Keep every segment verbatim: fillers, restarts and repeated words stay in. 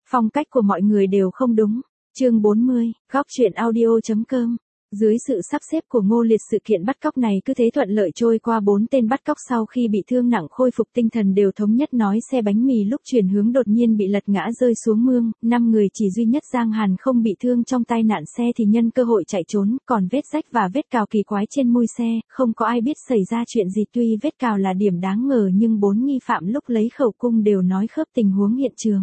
Phong cách của mọi người đều không đúng. Chương bốn mươi, góc truyện audio.com. Dưới sự sắp xếp của Ngô Liệt, sự kiện bắt cóc này cứ thế thuận lợi trôi qua. Bốn tên bắt cóc sau khi bị thương nặng khôi phục tinh thần đều thống nhất nói xe bánh mì lúc chuyển hướng đột nhiên bị lật ngã rơi xuống mương. Năm người chỉ duy nhất Giang Hàn không bị thương trong tai nạn xe thì nhân cơ hội chạy trốn, còn vết rách và vết cào kỳ quái trên mui xe, không có ai biết xảy ra chuyện gì. Tuy vết cào là điểm đáng ngờ nhưng bốn nghi phạm lúc lấy khẩu cung đều nói khớp tình huống hiện trường.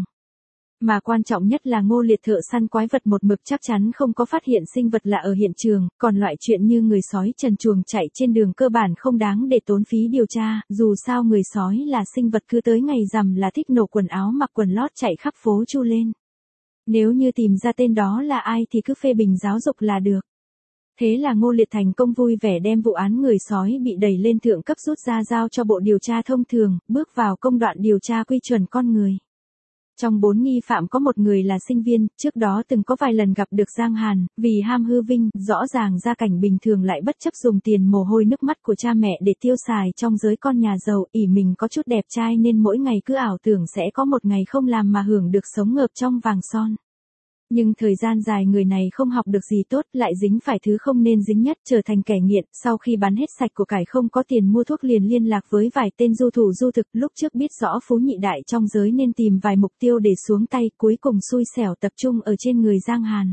Mà quan trọng nhất là Ngô Liệt thợ săn quái vật một mực chắc chắn không có phát hiện sinh vật lạ ở hiện trường, còn loại chuyện như người sói trần truồng chạy trên đường cơ bản không đáng để tốn phí điều tra, dù sao người sói là sinh vật cứ tới ngày rằm là thích nổ quần áo mặc quần lót chạy khắp phố chu lên. Nếu như tìm ra tên đó là ai thì cứ phê bình giáo dục là được. Thế là Ngô Liệt thành công vui vẻ đem vụ án người sói bị đẩy lên thượng cấp rút ra giao cho bộ điều tra thông thường, bước vào công đoạn điều tra quy chuẩn con người. Trong bốn nghi phạm có một người là sinh viên, trước đó từng có vài lần gặp được Giang Hàn, vì ham hư vinh, rõ ràng gia cảnh bình thường lại bất chấp dùng tiền mồ hôi nước mắt của cha mẹ để tiêu xài trong giới con nhà giàu, ỷ mình có chút đẹp trai nên mỗi ngày cứ ảo tưởng sẽ có một ngày không làm mà hưởng được sống ngợp trong vàng son. Nhưng thời gian dài người này không học được gì tốt, lại dính phải thứ không nên dính nhất, trở thành kẻ nghiện. Sau khi bán hết sạch của cải không có tiền mua thuốc liền liên lạc với vài tên du thủ du thực, lúc trước biết rõ phú nhị đại trong giới nên tìm vài mục tiêu để xuống tay, cuối cùng xui xẻo tập trung ở trên người Giang Hàn.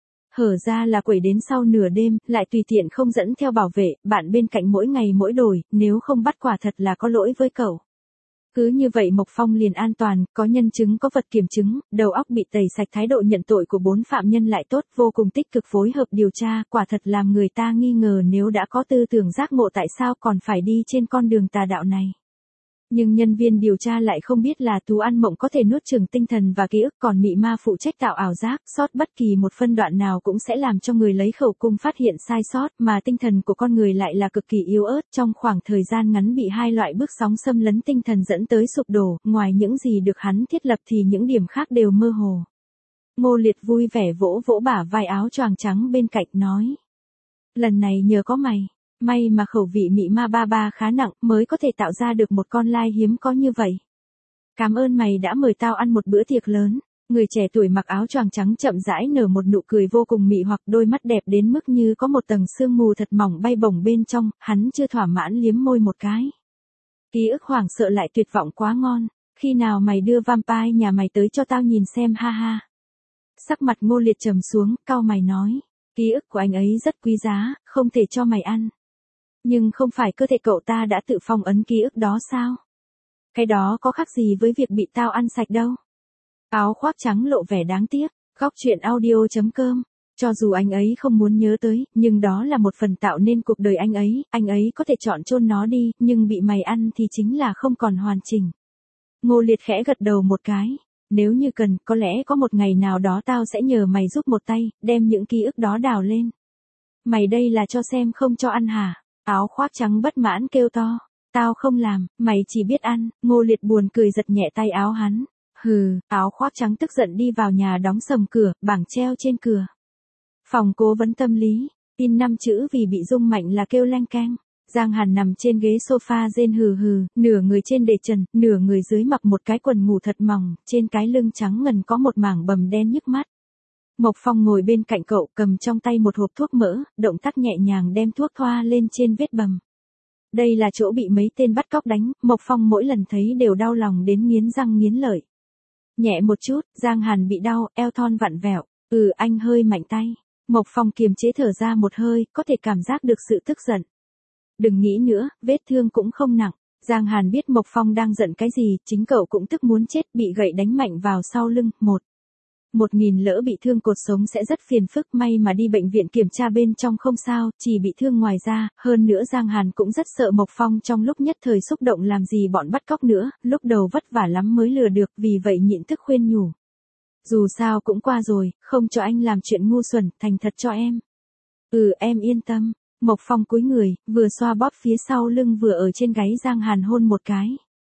Hở ra là quẩy đến sau nửa đêm, lại tùy tiện không dẫn theo bảo vệ, bạn bên cạnh mỗi ngày mỗi đổi, nếu không bắt quả thật là có lỗi với cậu. Cứ như vậy Mộc Phong liền an toàn, có nhân chứng có vật kiểm chứng, đầu óc bị tẩy sạch, thái độ nhận tội của bốn phạm nhân lại tốt, vô cùng tích cực phối hợp điều tra, quả thật làm người ta nghi ngờ nếu đã có tư tưởng giác ngộ tại sao còn phải đi trên con đường tà đạo này. Nhưng nhân viên điều tra lại không biết là Tú ăn mộng có thể nuốt chửng tinh thần và ký ức, còn mị ma phụ trách tạo ảo giác, sót bất kỳ một phân đoạn nào cũng sẽ làm cho người lấy khẩu cung phát hiện sai sót, mà tinh thần của con người lại là cực kỳ yếu ớt, trong khoảng thời gian ngắn bị hai loại bước sóng xâm lấn tinh thần dẫn tới sụp đổ, ngoài những gì được hắn thiết lập thì những điểm khác đều mơ hồ. Ngô Liệt vui vẻ vỗ vỗ bả vai áo choàng trắng bên cạnh nói: "Lần này nhờ có mày. May mà khẩu vị mị ma ba ba khá nặng mới có thể tạo ra được một con lai hiếm có như vậy. Cảm ơn mày đã mời tao ăn một bữa tiệc lớn." Người trẻ tuổi mặc áo choàng trắng chậm rãi nở một nụ cười vô cùng mị hoặc, đôi mắt đẹp đến mức như có một tầng sương mù thật mỏng bay bổng bên trong, hắn chưa thỏa mãn liếm môi một cái. Ký ức hoảng sợ lại tuyệt vọng quá ngon, khi nào mày đưa vampire nhà mày tới cho tao nhìn xem, ha ha. Sắc mặt Ngô Liệt trầm xuống, cau mày nói: "Ký ức của anh ấy rất quý giá, không thể cho mày ăn." "Nhưng không phải cơ thể cậu ta đã tự phong ấn ký ức đó sao? Cái đó có khác gì với việc bị tao ăn sạch đâu." Áo khoác trắng lộ vẻ đáng tiếc. Góc truyện audio.com. Cho dù anh ấy không muốn nhớ tới, nhưng đó là một phần tạo nên cuộc đời anh ấy, anh ấy có thể chọn chôn nó đi, nhưng bị mày ăn thì chính là không còn hoàn chỉnh. Ngô Liệt khẽ gật đầu một cái. "Nếu như cần, có lẽ có một ngày nào đó tao sẽ nhờ mày giúp một tay, đem những ký ức đó đào lên." "Mày đây là cho xem không cho ăn hả?" Áo khoác trắng bất mãn kêu to. "Tao không làm, mày chỉ biết ăn." Ngô Liệt buồn cười giật nhẹ tay áo hắn. "Hừ." Áo khoác trắng tức giận đi vào nhà đóng sầm cửa, bảng treo trên cửa. Phòng cố vấn tâm lý, in năm chữ vì bị rung mạnh là kêu leng keng. Giang Hàn nằm trên ghế sofa rên hừ hừ, nửa người trên để trần, nửa người dưới mặc một cái quần ngủ thật mỏng, trên cái lưng trắng ngần có một mảng bầm đen nhức mắt. Mộc Phong ngồi bên cạnh cậu, cầm trong tay một hộp thuốc mỡ, động tác nhẹ nhàng đem thuốc thoa lên trên vết bầm. Đây là chỗ bị mấy tên bắt cóc đánh, Mộc Phong mỗi lần thấy đều đau lòng đến nghiến răng nghiến lợi. Nhẹ một chút, Giang Hàn bị đau, eo thon vặn vẹo. "Ừ, anh hơi mạnh tay." Mộc Phong kiềm chế thở ra một hơi, có thể cảm giác được sự tức giận. "Đừng nghĩ nữa, vết thương cũng không nặng." Giang Hàn biết Mộc Phong đang giận cái gì, chính cậu cũng tức muốn chết, bị gậy đánh mạnh vào sau lưng. Một Một nghìn lỡ bị thương cột sống sẽ rất phiền phức, may mà đi bệnh viện kiểm tra bên trong không sao, chỉ bị thương ngoài da, hơn nữa Giang Hàn cũng rất sợ Mộc Phong trong lúc nhất thời xúc động làm gì bọn bắt cóc nữa, lúc đầu vất vả lắm mới lừa được, vì vậy nhịn tức khuyên nhủ. "Dù sao cũng qua rồi, không cho anh làm chuyện ngu xuẩn, thành thật cho em." "Ừ, em yên tâm." Mộc Phong cúi người, vừa xoa bóp phía sau lưng vừa ở trên gáy Giang Hàn hôn một cái.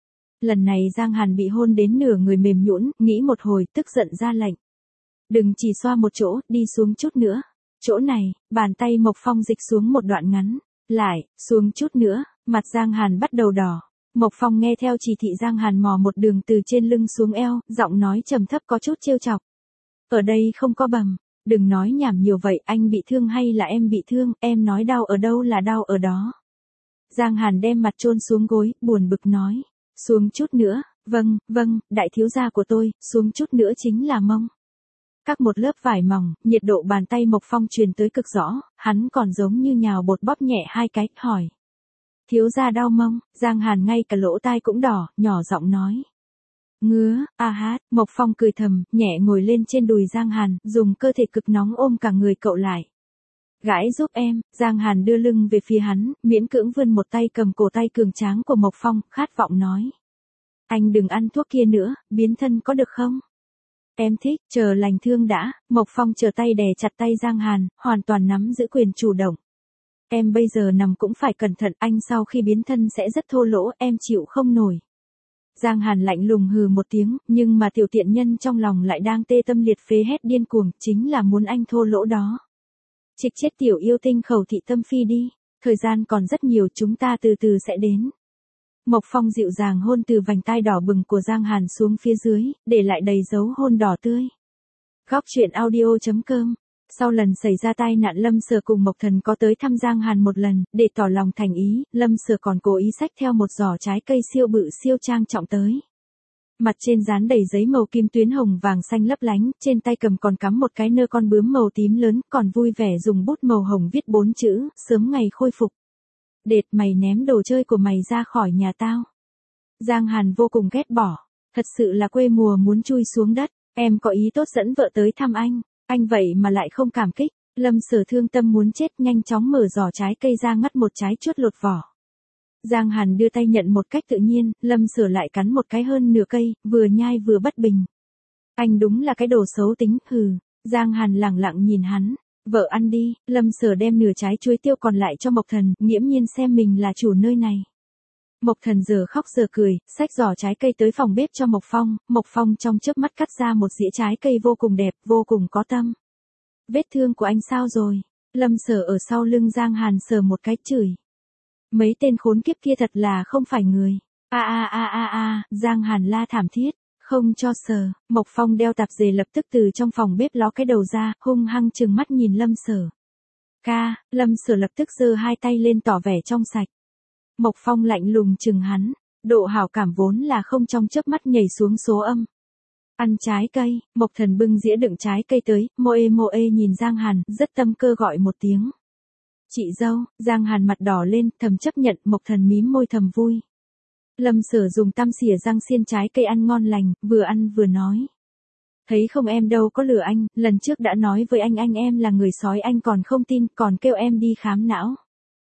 Lần này Giang Hàn bị hôn đến nửa người mềm nhũn, nghĩ một hồi, tức giận ra lệnh. "Đừng chỉ xoa một chỗ, đi xuống chút nữa." "Chỗ này." Bàn tay Mộc Phong dịch xuống một đoạn ngắn. "Lại, xuống chút nữa." Mặt Giang Hàn bắt đầu đỏ. Mộc Phong nghe theo chỉ thị Giang Hàn mò một đường từ trên lưng xuống eo, giọng nói trầm thấp có chút trêu chọc. Ở đây không có bầm, đừng nói nhảm nhiều vậy, anh bị thương hay là em bị thương, em nói đau ở đâu là đau ở đó. Giang Hàn đem mặt chôn xuống gối, buồn bực nói. Xuống chút nữa, vâng, vâng, đại thiếu gia của tôi, xuống chút nữa chính là mông. Các một lớp vải mỏng, nhiệt độ bàn tay Mộc Phong truyền tới cực rõ, hắn còn giống như nhào bột bóp nhẹ hai cái, hỏi. Thiếu gia đau mông, Giang Hàn ngay cả lỗ tai cũng đỏ, nhỏ giọng nói. Ngứa, a hát, Mộc Phong cười thầm, nhẹ ngồi lên trên đùi Giang Hàn, dùng cơ thể cực nóng ôm cả người cậu lại. Gãi giúp em, Giang Hàn đưa lưng về phía hắn, miễn cưỡng vươn một tay cầm cổ tay cường tráng của Mộc Phong, khát vọng nói. Anh đừng ăn thuốc kia nữa, biến thân có được không? Em thích, chờ lành thương đã, Mộc Phong chờ tay đè chặt tay Giang Hàn, hoàn toàn nắm giữ quyền chủ động. Em bây giờ nằm cũng phải cẩn thận, anh sau khi biến thân sẽ rất thô lỗ, em chịu không nổi. Giang Hàn lạnh lùng hừ một tiếng, nhưng mà tiểu tiện nhân trong lòng lại đang tê tâm liệt phế hét điên cuồng, chính là muốn anh thô lỗ đó. Trịch chết tiểu yêu tinh khẩu thị tâm phi đi, thời gian còn rất nhiều, chúng ta từ từ sẽ đến. Mộc Phong dịu dàng hôn từ vành tai đỏ bừng của Giang Hàn xuống phía dưới, để lại đầy dấu hôn đỏ tươi. Góc truyện audio chấm com. Sau lần xảy ra tai nạn Lâm Sở cùng Mộc Thần có tới thăm Giang Hàn một lần, để tỏ lòng thành ý, Lâm Sở còn cố ý xách theo một giỏ trái cây siêu bự siêu trang trọng tới. Mặt trên dán đầy giấy màu kim tuyến hồng vàng xanh lấp lánh, trên tay cầm còn cắm một cái nơ con bướm màu tím lớn, còn vui vẻ dùng bút màu hồng viết bốn chữ, sớm ngày khôi phục. Đệt, mày ném đồ chơi của mày ra khỏi nhà tao. Giang Hàn vô cùng ghét bỏ, thật sự là quê mùa muốn chui xuống đất, em có ý tốt dẫn vợ tới thăm anh, anh vậy mà lại không cảm kích. Lâm Sở thương tâm muốn chết, nhanh chóng mở giỏ trái cây ra ngắt một trái chuốt lột vỏ. Giang Hàn đưa tay nhận một cách tự nhiên, Lâm Sở lại cắn một cái hơn nửa cây, vừa nhai vừa bất bình. Anh đúng là cái đồ xấu tính, hừ. Giang Hàn lẳng lặng nhìn hắn. Vợ ăn đi, Lâm Sở đem nửa trái chuối tiêu còn lại cho Mộc Thần, nghiễm nhiên xem mình là chủ nơi này. Mộc Thần giờ khóc giờ cười, xách giỏ trái cây tới phòng bếp cho Mộc Phong, Mộc Phong trong chớp mắt cắt ra một dĩa trái cây vô cùng đẹp, vô cùng có tâm. Vết thương của anh sao rồi? Lâm Sở ở sau lưng Giang Hàn sờ một cái chửi. Mấy tên khốn kiếp kia thật là không phải người. A a a a a, Giang Hàn la thảm thiết, không cho sờ. Mộc Phong đeo tạp dề lập tức từ trong phòng bếp ló cái đầu ra, hung hăng trừng mắt nhìn Lâm Sở. Ca, Lâm Sở lập tức giơ hai tay lên tỏ vẻ trong sạch. Mộc Phong lạnh lùng chừng hắn, độ hảo cảm vốn là không trong chớp mắt nhảy xuống số âm. Ăn trái cây, Mộc Thần bưng dĩa đựng trái cây tới, Moe Moe nhìn Giang Hàn, rất tâm cơ gọi một tiếng. Chị dâu, Giang Hàn mặt đỏ lên, thầm chấp nhận, Mộc Thần mím môi thầm vui. Lâm Sở dùng tăm xỉa răng xiên trái cây ăn ngon lành, vừa ăn vừa nói. Thấy không, em đâu có lừa anh, lần trước đã nói với anh anh em là người sói anh còn không tin, còn kêu em đi khám não.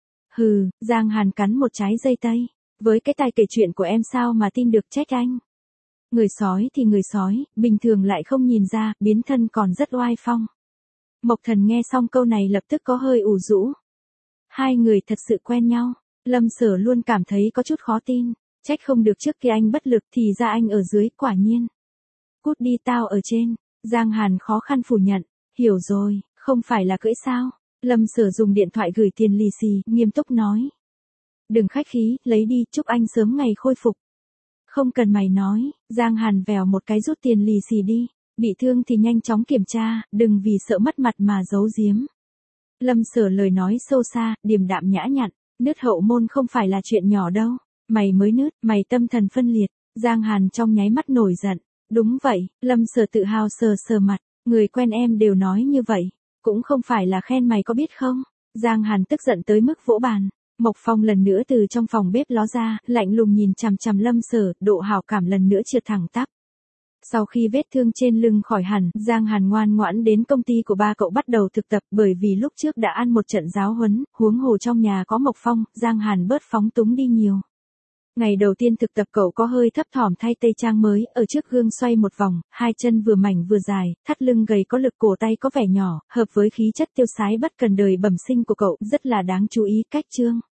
Hừ, Giang Hàn cắn một trái dây tây. Với cái tài kể chuyện của em sao mà tin được, trách anh. Người sói thì người sói, bình thường lại không nhìn ra, biến thân còn rất oai phong. Mộc Thần nghe xong câu này lập tức có hơi ủ rũ. Hai người thật sự quen nhau, Lâm Sở luôn cảm thấy có chút khó tin, trách không được trước khi anh bất lực thì ra anh ở dưới, quả nhiên. Cút đi, tao ở trên, Giang Hàn khó khăn phủ nhận, hiểu rồi, không phải là cưỡi sao. Lâm Sở dùng điện thoại gửi tiền lì xì, nghiêm túc nói. Đừng khách khí, lấy đi, chúc anh sớm ngày khôi phục. Không cần mày nói, Giang Hàn vèo một cái rút tiền lì xì đi, bị thương thì nhanh chóng kiểm tra, đừng vì sợ mất mặt mà giấu giếm. Lâm Sở lời nói sâu xa, điềm đạm nhã nhặn, nứt hậu môn không phải là chuyện nhỏ đâu, mày mới nứt, mày tâm thần phân liệt. Giang Hàn trong nháy mắt nổi giận, đúng vậy, Lâm Sở tự hào sờ sờ mặt, người quen em đều nói như vậy, cũng không phải là khen mày có biết không. Giang Hàn tức giận tới mức vỗ bàn. Mộc Phong lần nữa từ trong phòng bếp ló ra, lạnh lùng nhìn chằm chằm Lâm Sở, độ hảo cảm lần nữa trượt thẳng tắp. Sau khi vết thương trên lưng khỏi hẳn, Giang Hàn ngoan ngoãn đến công ty của ba cậu bắt đầu thực tập, bởi vì lúc trước đã ăn một trận giáo huấn, huống hồ trong nhà có Mộc Phong, Giang Hàn bớt phóng túng đi nhiều. Ngày đầu tiên thực tập cậu có hơi thấp thỏm thay tây trang mới, ở trước gương xoay một vòng, hai chân vừa mảnh vừa dài, thắt lưng gầy có lực, cổ tay có vẻ nhỏ, hợp với khí chất tiêu sái bất cần đời bẩm sinh của cậu, rất là đáng chú ý. Cách trương